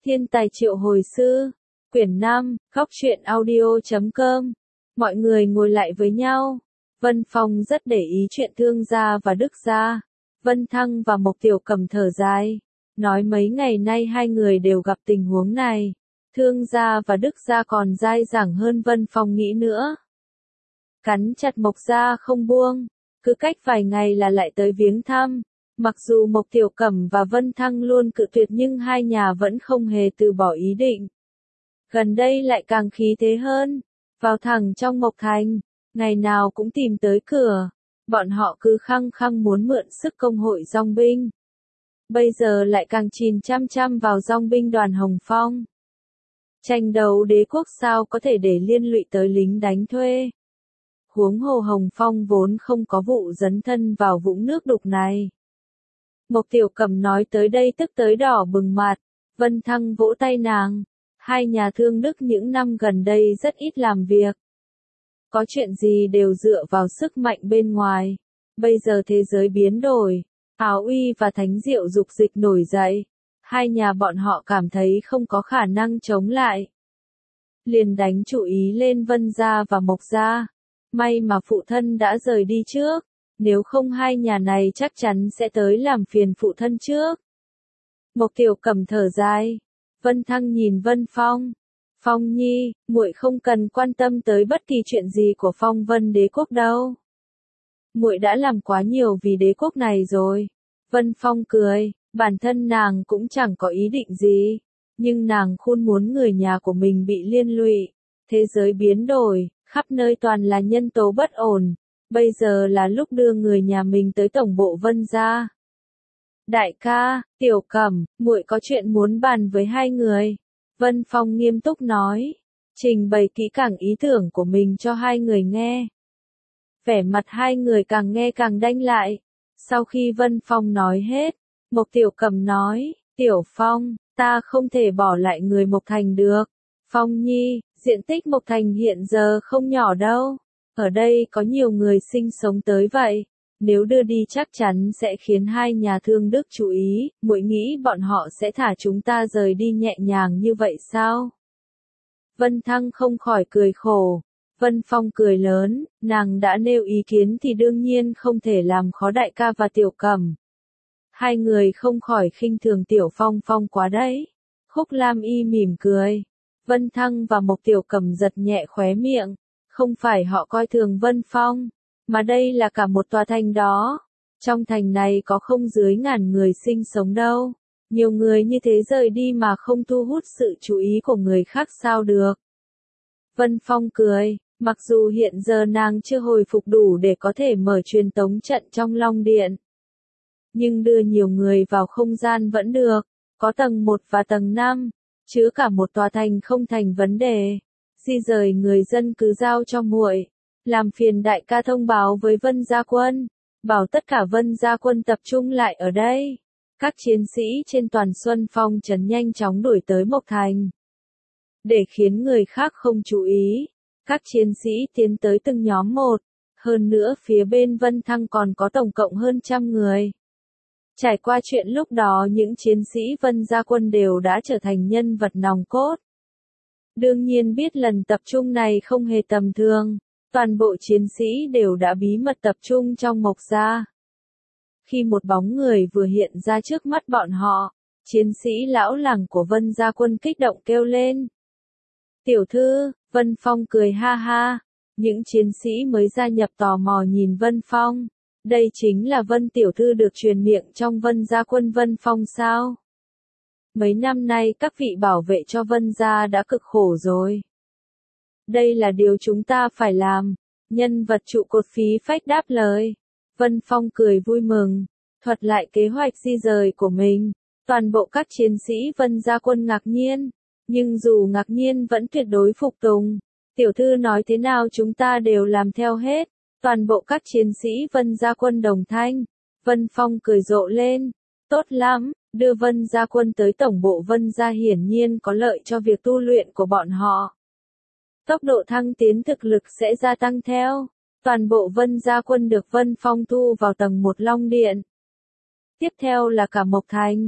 Thiên tài triệu hồi sư, quyển 5, góc truyện audio.com. Mọi người ngồi lại với nhau. Vân Phong rất để ý chuyện Thương gia và Đức gia. Vân Thăng và Mộc Tiểu Cầm thở dài, nói mấy ngày nay hai người đều gặp tình huống này. Thương gia và Đức gia còn dai dẳng hơn Vân Phong nghĩ nữa. Cắn chặt Mộc gia không buông, cứ cách vài ngày là lại tới viếng thăm. Mặc dù Mộc Tiểu Cẩm và Vân Thăng luôn cự tuyệt nhưng hai nhà vẫn không hề từ bỏ ý định. Gần đây lại càng khí thế hơn, vào thẳng trong Mộc Thành, ngày nào cũng tìm tới cửa. Bọn họ cứ khăng khăng muốn mượn sức công hội dòng binh. Bây giờ lại càng chìm chăm chăm vào dòng binh đoàn Hồng Phong. Tranh đấu đế quốc sao có thể để liên lụy tới lính đánh thuê. Huống hồ Hồng Phong vốn không có vụ dấn thân vào vũng nước đục này. Mộc Tiểu Cẩm nói tới đây tức tới đỏ bừng mặt, Vân Thăng vỗ tay nàng. Hai nhà thương Đức những năm gần đây rất ít làm việc. Có chuyện gì đều dựa vào sức mạnh bên ngoài. Bây giờ thế giới biến đổi, Áo Uy và Thánh Diệu dục dịch nổi dậy. Hai nhà bọn họ cảm thấy không có khả năng chống lại. Liền đánh chú ý lên Vân gia và Mộc gia. May mà phụ thân đã rời đi trước. Nếu không hai nhà này chắc chắn sẽ tới làm phiền phụ thân trước. Mộc Tiểu Cẩm thở dài. Vân Thăng nhìn Vân Phong. Phong nhi, muội không cần quan tâm tới bất kỳ chuyện gì của Phong Vân đế quốc đâu. Muội đã làm quá nhiều vì đế quốc này rồi. Vân Phong cười, bản thân nàng cũng chẳng có ý định gì. Nhưng nàng không muốn người nhà của mình bị liên lụy. Thế giới biến đổi, khắp nơi toàn là nhân tố bất ổn. Bây giờ là lúc đưa người nhà mình tới tổng bộ Vân gia. Đại ca, Tiểu Cẩm, muội có chuyện muốn bàn với hai người. Vân Phong nghiêm túc nói, trình bày kỹ càng ý tưởng của mình cho hai người nghe. Vẻ mặt hai người càng nghe càng đanh lại. Sau khi Vân Phong nói hết, Mộc Tiểu Cẩm nói, Tiểu Phong, ta không thể bỏ lại người Mộc Thành được. Phong nhi, diện tích Mộc Thành hiện giờ không nhỏ đâu. Ở đây có nhiều người sinh sống tới vậy. Nếu đưa đi chắc chắn sẽ khiến hai nhà thương Đức chú ý, muội nghĩ bọn họ sẽ thả chúng ta rời đi nhẹ nhàng như vậy sao? Vân Thăng không khỏi cười khổ. Vân Phong cười lớn, nàng đã nêu ý kiến thì đương nhiên không thể làm khó đại ca và Tiểu Cẩm. Hai người không khỏi khinh thường Tiểu Phong Phong quá đấy. Khúc Lam Y mỉm cười. Vân Thăng và Mộc Tiểu Cẩm giật nhẹ khóe miệng. Không phải họ coi thường Vân Phong, mà đây là cả một tòa thành đó. Trong thành này có không dưới ngàn người sinh sống đâu. Nhiều người như thế rời đi mà không thu hút sự chú ý của người khác sao được. Vân Phong cười, mặc dù hiện giờ nàng chưa hồi phục đủ để có thể mở truyền tống trận trong Long Điện. Nhưng đưa nhiều người vào không gian vẫn được, có tầng 1 và tầng 5, chứ cả một tòa thành không thành vấn đề. Di rời người dân cứ giao cho muội. Làm phiền đại ca thông báo với Vân gia quân, bảo tất cả Vân gia quân tập trung lại ở đây. Các chiến sĩ trên toàn Xuân Phong trấn nhanh chóng đuổi tới Mộc Thành. Để khiến người khác không chú ý, các chiến sĩ tiến tới từng nhóm một. Hơn nữa phía bên Vân Thăng còn có tổng cộng hơn 100 người. Trải qua chuyện lúc đó những chiến sĩ Vân gia quân đều đã trở thành nhân vật nòng cốt. Đương nhiên biết lần tập trung này không hề tầm thường. Toàn bộ chiến sĩ đều đã bí mật tập trung trong Mộc gia. Khi một bóng người vừa hiện ra trước mắt bọn họ, chiến sĩ lão làng của Vân gia quân kích động kêu lên. Tiểu thư, Vân Phong cười ha ha. Những chiến sĩ mới gia nhập tò mò nhìn Vân Phong. Đây chính là Vân tiểu thư được truyền miệng trong Vân gia quân Vân Phong sao? Mấy năm nay các vị bảo vệ cho Vân gia đã cực khổ rồi. Đây là điều chúng ta phải làm. Nhân vật trụ cột phí phách đáp lời. Vân Phong cười vui mừng, thuật lại kế hoạch di rời của mình. Toàn bộ các chiến sĩ Vân gia quân ngạc nhiên. Nhưng dù ngạc nhiên vẫn tuyệt đối phục tùng. Tiểu thư nói thế nào chúng ta đều làm theo hết. Toàn bộ các chiến sĩ Vân gia quân đồng thanh. Vân Phong cười rộ lên. Tốt lắm, đưa Vân gia quân tới tổng bộ Vân gia hiển nhiên có lợi cho việc tu luyện của bọn họ. Tốc độ thăng tiến thực lực sẽ gia tăng theo. Toàn bộ Vân gia quân được Vân Phong thu vào tầng 1 Long Điện. Tiếp theo là cả Mộc Thành.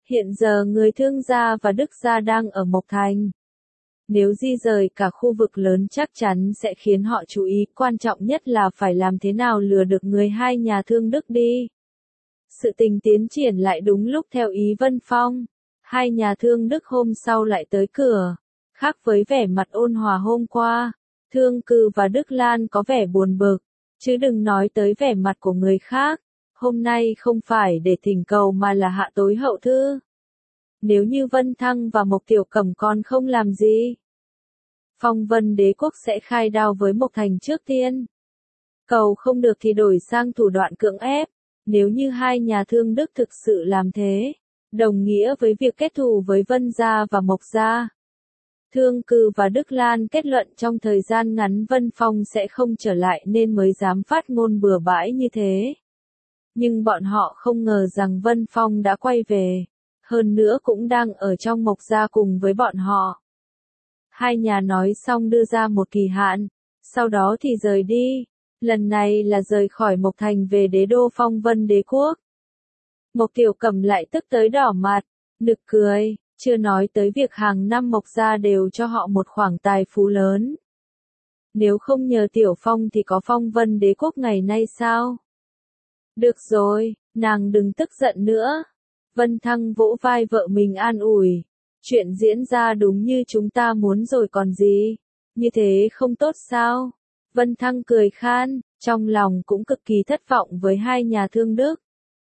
Hiện giờ người Thương gia và Đức gia đang ở Mộc Thành. Nếu di rời cả khu vực lớn chắc chắn sẽ khiến họ chú ý, quan trọng nhất là phải làm thế nào lừa được người hai nhà Thương Đức đi. Sự tình tiến triển lại đúng lúc theo ý Vân Phong. Hai nhà Thương Đức hôm sau lại tới cửa. Khác với vẻ mặt ôn hòa hôm qua, Thương Cừ và Đức Lan có vẻ buồn bực, chứ đừng nói tới vẻ mặt của người khác. Hôm nay không phải để thỉnh cầu mà là hạ tối hậu thư. Nếu như Vân Thăng và Mộc Tiểu Cẩm còn không làm gì, Phong Vân Đế quốc sẽ khai đao với Mộc Thành trước tiên. Cầu không được thì đổi sang thủ đoạn cưỡng ép. Nếu như hai nhà Thương Đức thực sự làm thế, đồng nghĩa với việc kết thù với Vân gia và Mộc gia. Thương Cừ và Đức Lan kết luận trong thời gian ngắn Vân Phong sẽ không trở lại nên mới dám phát ngôn bừa bãi như thế. Nhưng bọn họ không ngờ rằng Vân Phong đã quay về, hơn nữa cũng đang ở trong Mộc gia cùng với bọn họ. Hai nhà nói xong đưa ra một kỳ hạn, sau đó thì rời đi. Lần này là rời khỏi Mộc Thành về đế đô Phong Vân Đế quốc. Mộc Tiểu Cẩm lại tức tới đỏ mặt, nực cười, chưa nói tới việc hàng năm Mộc gia đều cho họ một khoản tài phú lớn. Nếu không nhờ Tiểu Phong thì có Phong Vân Đế quốc ngày nay sao? Được rồi, nàng đừng tức giận nữa. Vân Thăng vỗ vai vợ mình an ủi. Chuyện diễn ra đúng như chúng ta muốn rồi còn gì. Như thế không tốt sao? Vân Thăng cười khan, trong lòng cũng cực kỳ thất vọng với hai nhà Thương Đức.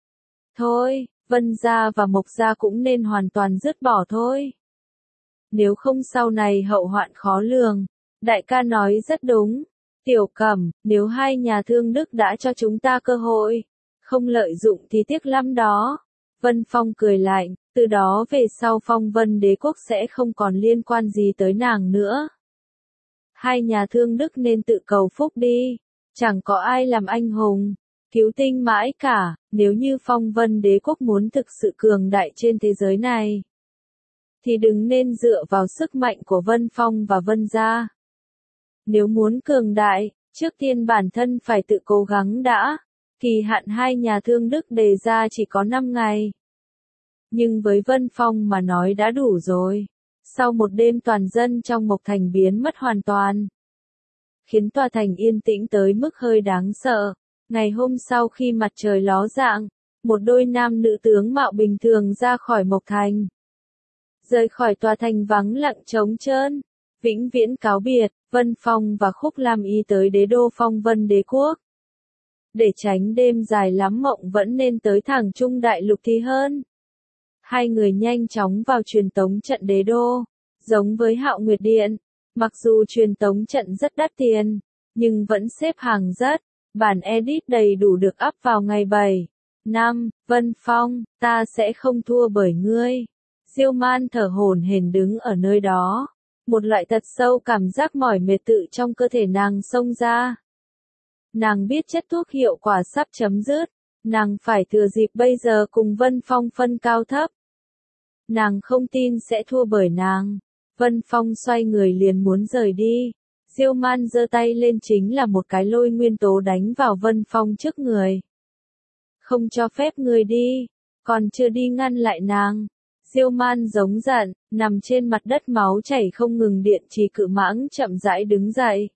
Thôi, Vân gia và Mộc gia cũng nên hoàn toàn dứt bỏ thôi. Nếu không sau này hậu hoạn khó lường. Đại ca nói rất đúng. Tiểu Cẩm, nếu hai nhà Thương Đức đã cho chúng ta cơ hội, không lợi dụng thì tiếc lắm đó. Vân Phong cười lạnh, từ đó về sau Phong Vân Đế quốc sẽ không còn liên quan gì tới nàng nữa. Hai nhà Thương Đức nên tự cầu phúc đi, chẳng có ai làm anh hùng, cứu tinh mãi cả. Nếu như Phong Vân Đế quốc muốn thực sự cường đại trên thế giới này, thì đừng nên dựa vào sức mạnh của Vân Phong và Vân gia. Nếu muốn cường đại, trước tiên bản thân phải tự cố gắng đã. Kỳ hạn hai nhà Thương Đức đề ra chỉ có 5 ngày. Nhưng với Vân Phong mà nói đã đủ rồi. Sau một đêm toàn dân trong Mộc Thành biến mất hoàn toàn, khiến tòa thành yên tĩnh tới mức hơi đáng sợ. Ngày hôm sau khi mặt trời ló dạng, một đôi nam nữ tướng mạo bình thường ra khỏi Mộc Thành. Rời khỏi tòa thành vắng lặng trống trơn, vĩnh viễn cáo biệt, Vân Phong và Khúc Lam Y tới đế đô Phong Vân Đế quốc. Để tránh đêm dài lắm mộng vẫn nên tới thẳng Trung Đại Lục thì hơn. Hai người nhanh chóng vào truyền tống trận đế đô. Giống với Hạo Nguyệt Điện, mặc dù truyền tống trận rất đắt tiền, nhưng vẫn xếp hàng rất. Bản edit đầy đủ được up vào ngày 7/5, Vân Phong, ta sẽ không thua bởi ngươi. Diêu Man thở hổn hển đứng ở nơi đó. Một loại thật sâu cảm giác mỏi mệt tự trong cơ thể nàng xông ra. Nàng biết chất thuốc hiệu quả sắp chấm dứt. Nàng phải thừa dịp bây giờ cùng Vân Phong phân cao thấp. Nàng không tin sẽ thua bởi nàng. Vân Phong xoay người liền muốn rời đi. Diêu Man giơ tay lên chính là một cái lôi nguyên tố đánh vào Vân Phong trước người. Không cho phép người đi. Còn chưa đi ngăn lại nàng. Diêu Man giống giận, nằm trên mặt đất máu chảy không ngừng điện trì cự mãng chậm rãi đứng dậy.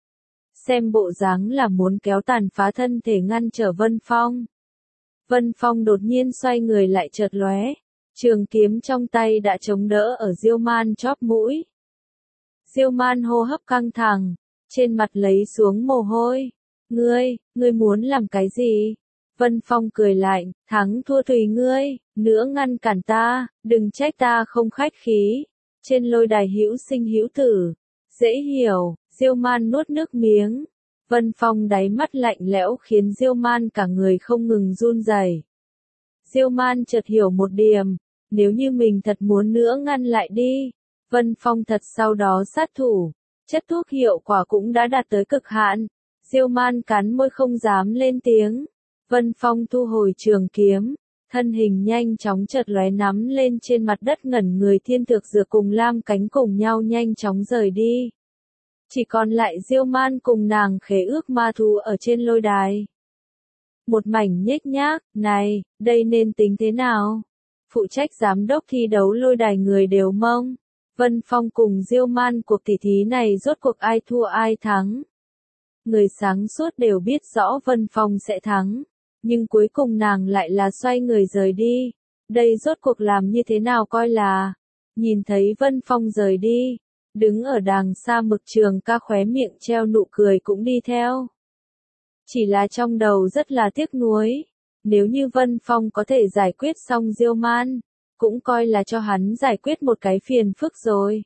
Xem bộ dáng là muốn kéo tàn phá thân thể ngăn trở Vân Phong. Vân Phong đột nhiên xoay người lại chợt lóe. Trường kiếm trong tay đã chống đỡ ở Diêu Man chóp mũi. Diêu Man hô hấp căng thẳng, trên mặt lấy xuống mồ hôi. Ngươi muốn làm cái gì? Vân Phong cười lạnh, thắng thua tùy ngươi, nữa ngăn cản ta, đừng trách ta không khách khí. Trên lôi đài hữu sinh hữu tử. Dễ hiểu, Diêu Man nuốt nước miếng. Vân Phong đáy mắt lạnh lẽo khiến Diêu Man cả người không ngừng run rẩy. Diêu Man chợt hiểu một điểm, nếu như mình thật muốn nữa ngăn lại đi. Vân Phong thật sau đó sát thủ, chất thuốc hiệu quả cũng đã đạt tới cực hạn. Diêu Man cắn môi không dám lên tiếng. Vân Phong thu hồi trường kiếm, thân hình nhanh chóng chợt lóe nắm lên trên mặt đất ngẩn người Thiên Thực Dược cùng Lam Cánh cùng nhau nhanh chóng rời đi. Chỉ còn lại Diêu Man cùng nàng khế ước ma thú ở trên lôi đài. Một mảnh nhếch nhác, này, đây nên tính thế nào? phụ trách giám đốc thi đấu lôi đài người đều mông. Vân Phong cùng Diêu Man cuộc tỷ thí này rốt cuộc ai thua ai thắng. Người sáng suốt đều biết rõ Vân Phong sẽ thắng, nhưng cuối cùng nàng lại là xoay người rời đi. Đây rốt cuộc làm như thế nào coi là. Nhìn thấy Vân Phong rời đi, đứng ở đàng xa Mực Trường Ca khóe miệng treo nụ cười cũng đi theo. Chỉ là trong đầu rất là tiếc nuối, nếu như Vân Phong có thể giải quyết xong Diêu Man, cũng coi là cho hắn giải quyết một cái phiền phức rồi.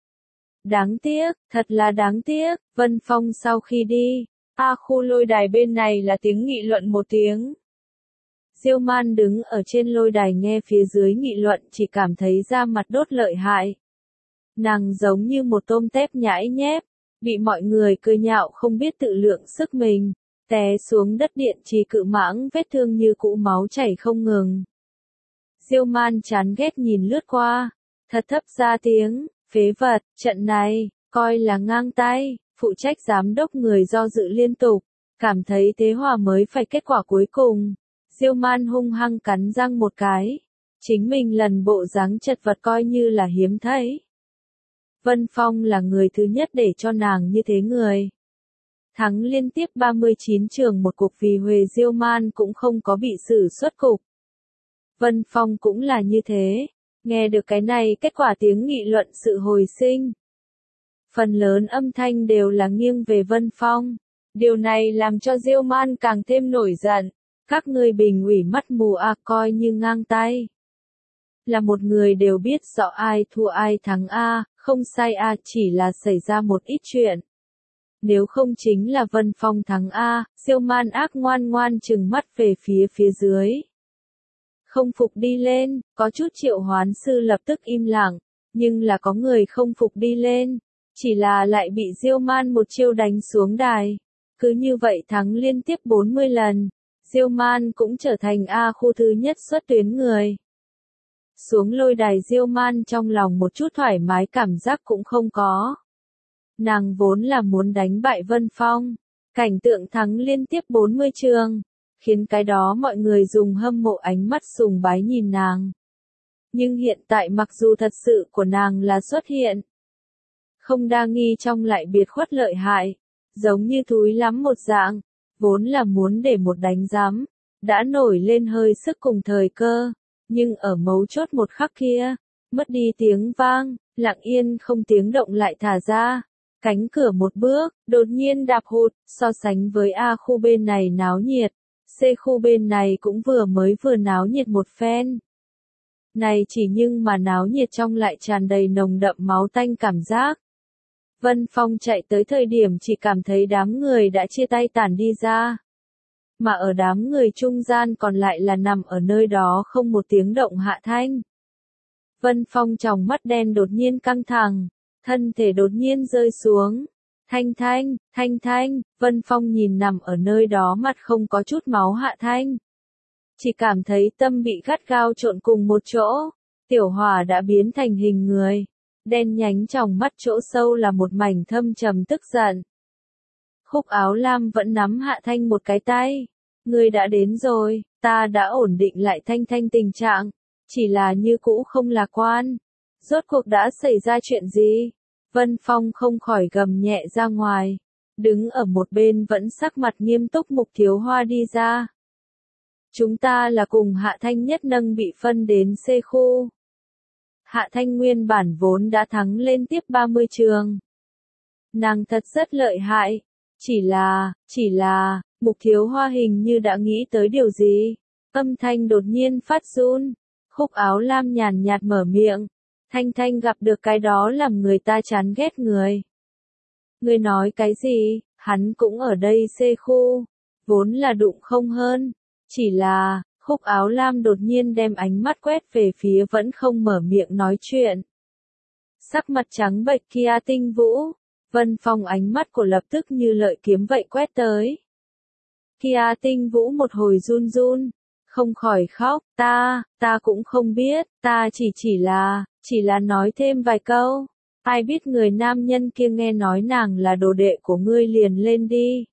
Đáng tiếc, thật là đáng tiếc, Vân Phong sau khi đi, khu lôi đài bên này là tiếng nghị luận một tiếng. Diêu Man đứng ở trên lôi đài nghe phía dưới nghị luận chỉ cảm thấy da mặt đốt lợi hại. Nàng giống như một tôm tép nhãi nhép, bị mọi người cười nhạo không biết tự lượng sức mình, té xuống đất điện trì cự mãng vết thương như cũ máu chảy không ngừng. Diêu Man chán ghét nhìn lướt qua, thật thấp ra tiếng, phế vật, trận này, coi là ngang tay, phụ trách giám đốc người do dự liên tục, cảm thấy thế hòa mới phải kết quả cuối cùng. Diêu Man hung hăng cắn răng một cái, chính mình lần bộ dáng chật vật coi như là hiếm thấy. Vân Phong là người thứ nhất để cho nàng như thế người. Thắng liên tiếp 39 trường một cuộc vì Huệ Diêu Man cũng không có bị xử xuất cục. Vân Phong cũng là như thế, nghe được cái này kết quả tiếng nghị luận sự hồi sinh. Phần lớn âm thanh đều là nghiêng về Vân Phong, điều này làm cho Diêu Man càng thêm nổi giận. Các ngươi bình ủy mắt mù coi như ngang tay. Là một người đều biết rõ ai thua ai thắng không sai chỉ là xảy ra một ít chuyện. Nếu không chính là Vân Phong thắng Diêu Man ác ngoan ngoan trừng mắt về phía dưới. Không phục đi lên, có chút triệu hoán sư lập tức im lặng, nhưng là có người không phục đi lên, chỉ là lại bị Diêu Man một chiêu đánh xuống đài. Cứ như vậy thắng liên tiếp 40 lần. Diêu Man cũng trở thành khu thứ nhất xuất tuyến người. Xuống lôi đài Diêu Man trong lòng một chút thoải mái cảm giác cũng không có. Nàng vốn là muốn đánh bại Vân Phong. Cảnh tượng thắng liên tiếp 40 trường, khiến cái đó mọi người dùng hâm mộ ánh mắt sùng bái nhìn nàng. Nhưng hiện tại mặc dù thật sự của nàng là xuất hiện, không đa nghi trong lại biệt khuất lợi hại, giống như thúi lắm một dạng. Vốn là muốn để một đánh giám, đã nổi lên hơi sức cùng thời cơ, nhưng ở mấu chốt một khắc kia, mất đi tiếng vang, lặng yên không tiếng động lại thả ra, cánh cửa một bước, đột nhiên đạp hụt, so sánh với A khu bên này náo nhiệt, C khu bên này cũng vừa náo nhiệt một phen. Này chỉ nhưng mà náo nhiệt trong lại tràn đầy nồng đậm máu tanh cảm giác. Vân Phong chạy tới thời điểm chỉ cảm thấy đám người đã chia tay tản đi ra. Mà ở đám người trung gian còn lại là nằm ở nơi đó không một tiếng động Hạ Thanh. Vân Phong tròng mắt đen đột nhiên căng thẳng, thân thể đột nhiên rơi xuống. Thanh Thanh, Vân Phong nhìn nằm ở nơi đó mặt không có chút máu Hạ Thanh. Chỉ cảm thấy tâm bị gắt gao trộn cùng một chỗ, tiểu hỏa đã biến thành hình người. Đen nhánh trong mắt chỗ sâu là một mảnh thâm trầm tức giận. Khúc Áo Lam vẫn nắm Hạ Thanh một cái tay. Ngươi đã đến rồi, ta đã ổn định lại Thanh Thanh tình trạng, chỉ là như cũ không lạc quan. Rốt cuộc đã xảy ra chuyện gì? Vân Phong không khỏi gầm nhẹ ra ngoài. Đứng ở một bên vẫn sắc mặt nghiêm túc Mục Thiếu Hoa đi ra. Chúng ta là cùng Hạ Thanh nhất nâng bị phân đến C khu. Hạ Thanh nguyên bản vốn đã thắng lên tiếp 30 trường. Nàng thật rất lợi hại. Chỉ là, Mục Thiếu Hoa hình như đã nghĩ tới điều gì. Âm thanh đột nhiên phát run. Khúc Áo Lam nhàn nhạt mở miệng. Thanh Thanh gặp được cái đó làm người ta chán ghét người. Ngươi nói cái gì, hắn cũng ở đây C khu. Vốn là đụng không hơn. Chỉ là, Khúc Áo Lam đột nhiên đem ánh mắt quét về phía vẫn không mở miệng nói chuyện. Sắc mặt trắng bệch kia Tinh Vũ. Vân Phong ánh mắt của lập tức như lợi kiếm vậy quét tới. Kia Tinh Vũ một hồi run run, không khỏi khóc, ta cũng không biết, ta chỉ là nói thêm vài câu. Ai biết người nam nhân kia nghe nói nàng là đồ đệ của ngươi liền lên đi.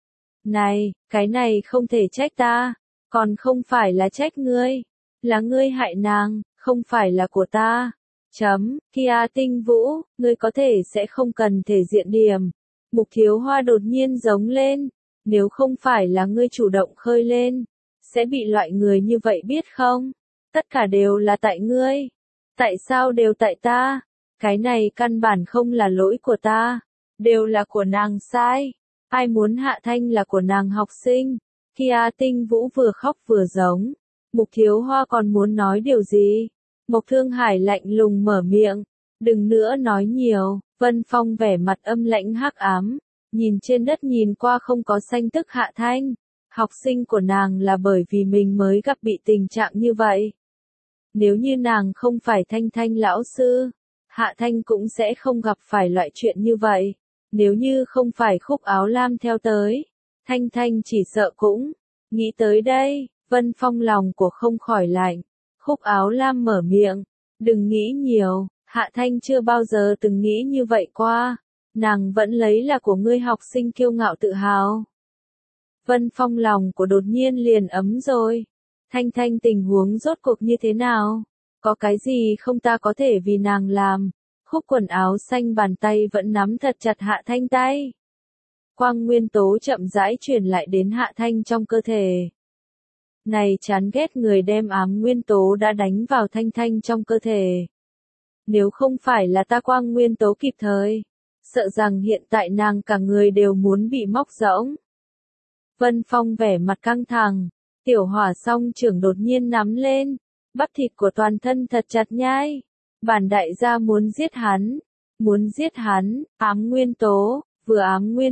Này, cái này không thể trách ta, còn không phải là trách ngươi, là ngươi hại nàng, không phải là của ta. Kia Tinh Vũ, ngươi có thể sẽ không cần thể diện điểm. Mục Thiếu Hoa đột nhiên giống lên, nếu không phải là ngươi chủ động khơi lên, sẽ bị loại người như vậy biết không? Tất cả đều là tại ngươi. Tại sao đều tại ta? Cái này căn bản không là lỗi của ta, đều là của nàng sai. Ai muốn Hạ Thanh là của nàng học sinh? Kia Tinh Vũ vừa khóc vừa giống. Mục Thiếu Hoa còn muốn nói điều gì? Mộc Thương Hải lạnh lùng mở miệng. Đừng nữa nói nhiều. Vân Phong vẻ mặt âm lãnh hắc ám. Nhìn trên đất nhìn qua không có xanh tức Hạ Thanh. Học sinh của nàng là bởi vì mình mới gặp bị tình trạng như vậy. Nếu như nàng không phải Thanh Thanh lão sư, Hạ Thanh cũng sẽ không gặp phải loại chuyện như vậy. Nếu như không phải Khúc Áo Lam theo tới, Thanh Thanh chỉ sợ cũng. Nghĩ tới đây, Vân Phong lòng của không khỏi lạnh. Khúc Áo Lam mở miệng. Đừng nghĩ nhiều, Hạ Thanh chưa bao giờ từng nghĩ như vậy qua. Nàng vẫn lấy là của ngươi học sinh kiêu ngạo tự hào. Vân Phong lòng của đột nhiên liền ấm rồi. Thanh Thanh tình huống rốt cuộc như thế nào? Có cái gì không ta có thể vì nàng làm? Khúc quần áo xanh bàn tay vẫn nắm thật chặt Hạ Thanh tay. Quang nguyên tố chậm rãi truyền lại đến Hạ Thanh trong cơ thể. Này chán ghét người đem ám nguyên tố đã đánh vào Thanh Thanh trong cơ thể. Nếu không phải là ta quang nguyên tố kịp thời, sợ rằng hiện tại nàng cả người đều muốn bị móc rỗng. Vân Phong vẻ mặt căng thẳng, tiểu hỏa song trưởng đột nhiên nắm lên, bắp thịt của toàn thân thật chặt nhai. Bản đại gia muốn giết hắn, ám nguyên tố, vừa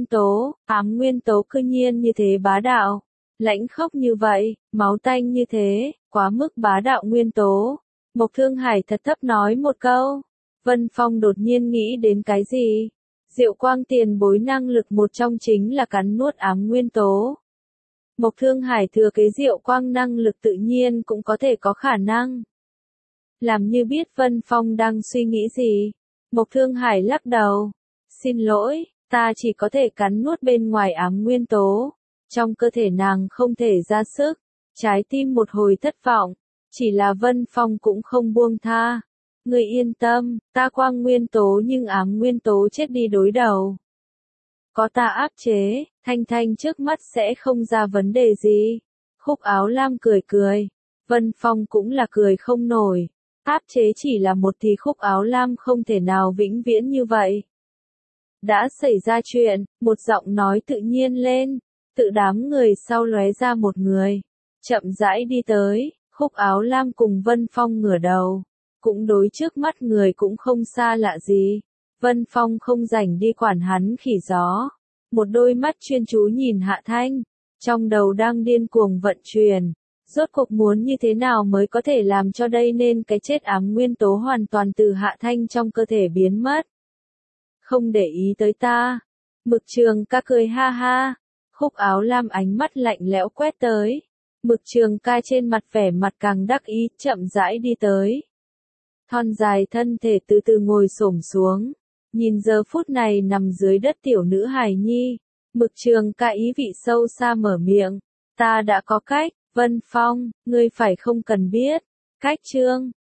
ám nguyên tố cư nhiên như thế bá đạo, lãnh khốc như vậy, máu tanh như thế, quá mức bá đạo nguyên tố. Mộc Thương Hải thật thấp nói một câu. Vân Phong đột nhiên nghĩ đến cái gì? Diệu Quang tiền bối năng lực một trong chính là cắn nuốt ám nguyên tố. Mộc Thương Hải thừa kế Diệu Quang năng lực tự nhiên cũng có thể có khả năng. Làm như biết Vân Phong đang suy nghĩ gì. Mộc Thương Hải lắc đầu. Xin lỗi, ta chỉ có thể cắn nuốt bên ngoài ám nguyên tố. Trong cơ thể nàng không thể ra sức. Trái tim một hồi thất vọng. Chỉ là Vân Phong cũng không buông tha. Người yên tâm, ta quang nguyên tố nhưng ám nguyên tố chết đi đối đầu. Có ta áp chế, Thanh Thanh trước mắt sẽ không ra vấn đề gì. Khúc Áo Lam cười cười. Vân Phong cũng là cười không nổi. Áp chế chỉ là một thì Khúc Áo Lam không thể nào vĩnh viễn như vậy. Đã xảy ra chuyện, một giọng nói tự nhiên lên. Tự đám người sau lóe ra một người. Chậm rãi đi tới, Khúc Áo Lam cùng Vân Phong ngửa đầu. Cũng đối trước mắt người cũng không xa lạ gì. Vân Phong không rảnh đi quản hắn khỉ gió. Một đôi mắt chuyên chú nhìn Hạ Thanh. Trong đầu đang điên cuồng vận chuyển. Rốt cuộc muốn như thế nào mới có thể làm cho đây nên cái chết ám nguyên tố hoàn toàn từ Hạ Thanh trong cơ thể biến mất. Không để ý tới ta. Mực Trường Ca cười ha ha. Khúc Áo Lam ánh mắt lạnh lẽo quét tới. Mực Trường Ca trên mặt vẻ mặt càng đắc ý, chậm rãi đi tới. Thon dài thân thể từ từ ngồi xổm xuống. Nhìn giờ phút này nằm dưới đất tiểu nữ hài nhi. Mực Trường Ca ý vị sâu xa mở miệng. Ta đã có cách, Vân Phong, ngươi phải không cần biết. Cách chương